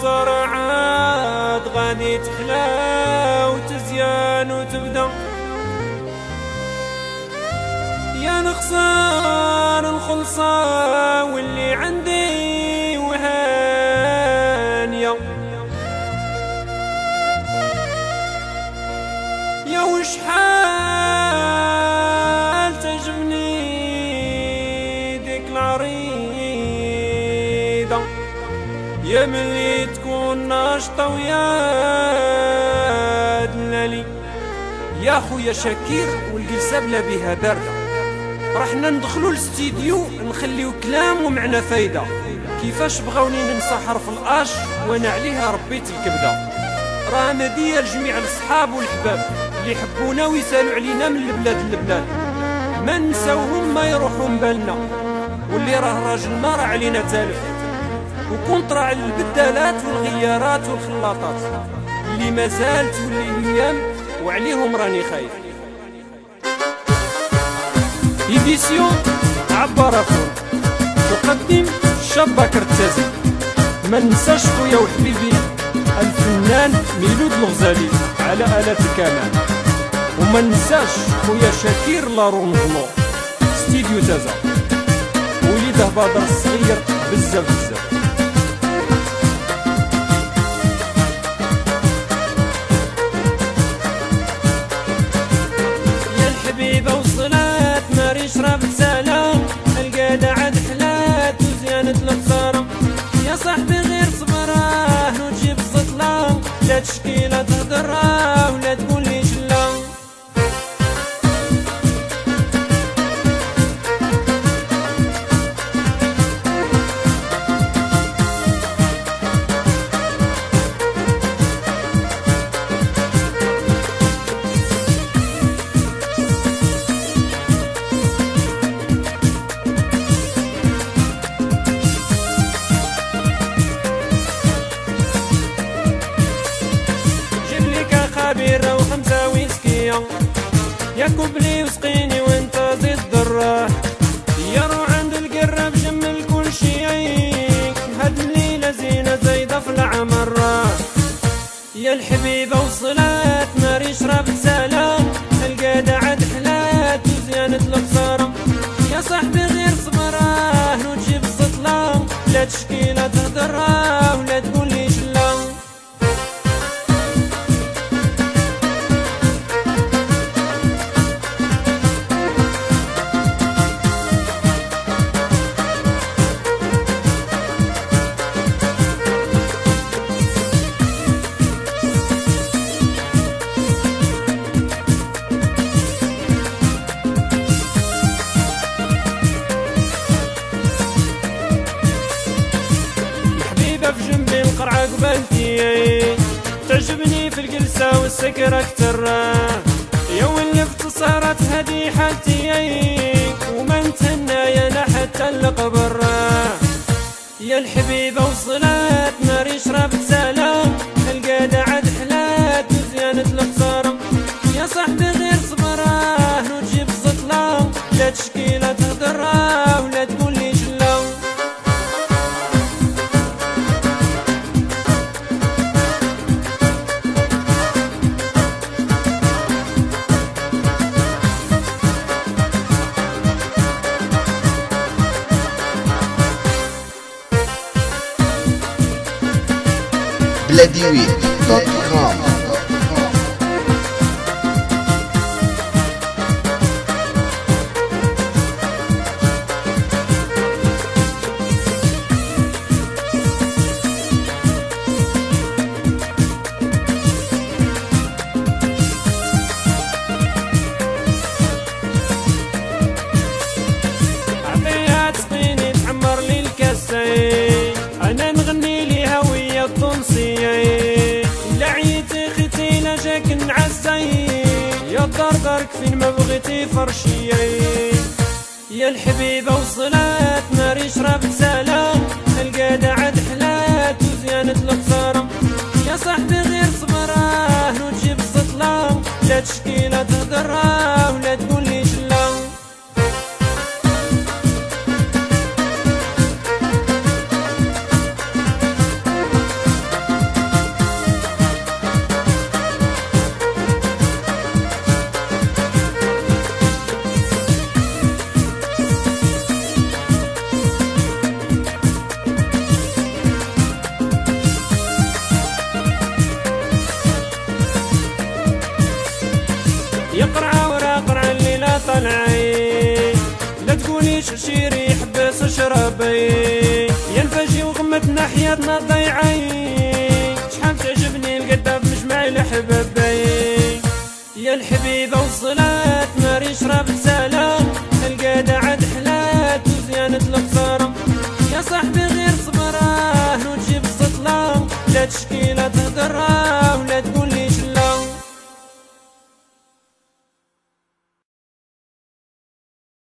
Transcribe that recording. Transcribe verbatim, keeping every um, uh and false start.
الخسارة عاد غادي تحلى وتزيان وتبدا. يا نخسر الخلصة واللي عندي وهانية، يا وشحال تعجبني ديك العريضة، يا ملي تكون ناشطة ويا دلالي. يا خويا شاكير والجلسة بلا بها باردة، رحنا ندخلو الاستديو نخليو كلام ومعنا فايدة. كيفاش بغاوني ننسى حرف الاش وانا عليها ربيت الكبدة. راه هدية لجميع الصحاب والحباب اللي يحبونا ويسالوا علينا من البلاد للبلاد، ما نساوهم ما يروحوا من بالنا، واللي راه راجل ما راه علينا تالف. وكنت راعي البدالات والغيارات والخلاطات اللي ما زالت واللي الايام وعليهم راني خايف. إديسيون عبارة فور تقدم الشاب باكر التازي. ما ننساش خويا وحبيبي الفنان ميلود الغزالي على آلات الكمان، وما ننساش خويا شاكير لارونجمون ستيديو تازا، وليده بدر الصغير بزاف بزاف. يا الحبيبة وصلات ناري شربت سلام، القادة عاد حلات وزيانة الخسارة. يا صاحبي غير صبراه وتجيب الزطلة، لا تشكي لا تهدراه ولا تقول لي شلا. بيرة وخمسة ويسكية، يا كوبلي وسقيني وانت زيد الدراح. يا روح عند القرب جمل كل شي، هاد الليلة زينة زايدة في العمر. يا الحبيبة وصلات ناري شربت سلام، القادة عاد حلات وزيانة الخسارة. يا صاحبي غير صبراه وتجيب الزطلة، لا تشكي لا تهدراه ولا تقول لي شلا. في جنبي القرعة قبلتي، تعجبني في الجلسة والسكرة اكتر. يا ولفت صارت هدي حالتي وما نتهنى يا انا حتى القبر. يا الحبيبة وصلات ناري شربت سلام، القادة عاد حلات وزيانة الخسارة. يا صاحبي غير صبراه وتجيب الزطلة، لا تشكي لا تهدراه ولا تقول لي شلا. بلاديوي دوت كوم. عطيها تسقيني تعمر لي الكاسين، انا نغني ليها ويا الطنسية. لا عيتي خيتي لا جاك نعزي، يا دار دارك فين ما بغيتي فرشية. يا الحبيبة وصلات ناري شربت سلام، القادة عاد حلات وزيانة الخسارة. يا صاحبي غير صبراه وتجيب الزطلة، لا تشكي لا تهدراه ولا تقول لي شلا. يقرع ورا قرع الليلة طلعي لا تقوليش شيري حبس شربي يا الفاشي وغمتنا حياتنا ضيعي شحال تعجبني القدة بمجمع الحبابي يا الحبيبة والصلاة ناري يشرب سلام القادة عاد حلات وزيانة الخسارة يا صاحبي غير صبراه وتجيب السطلة لا تشكي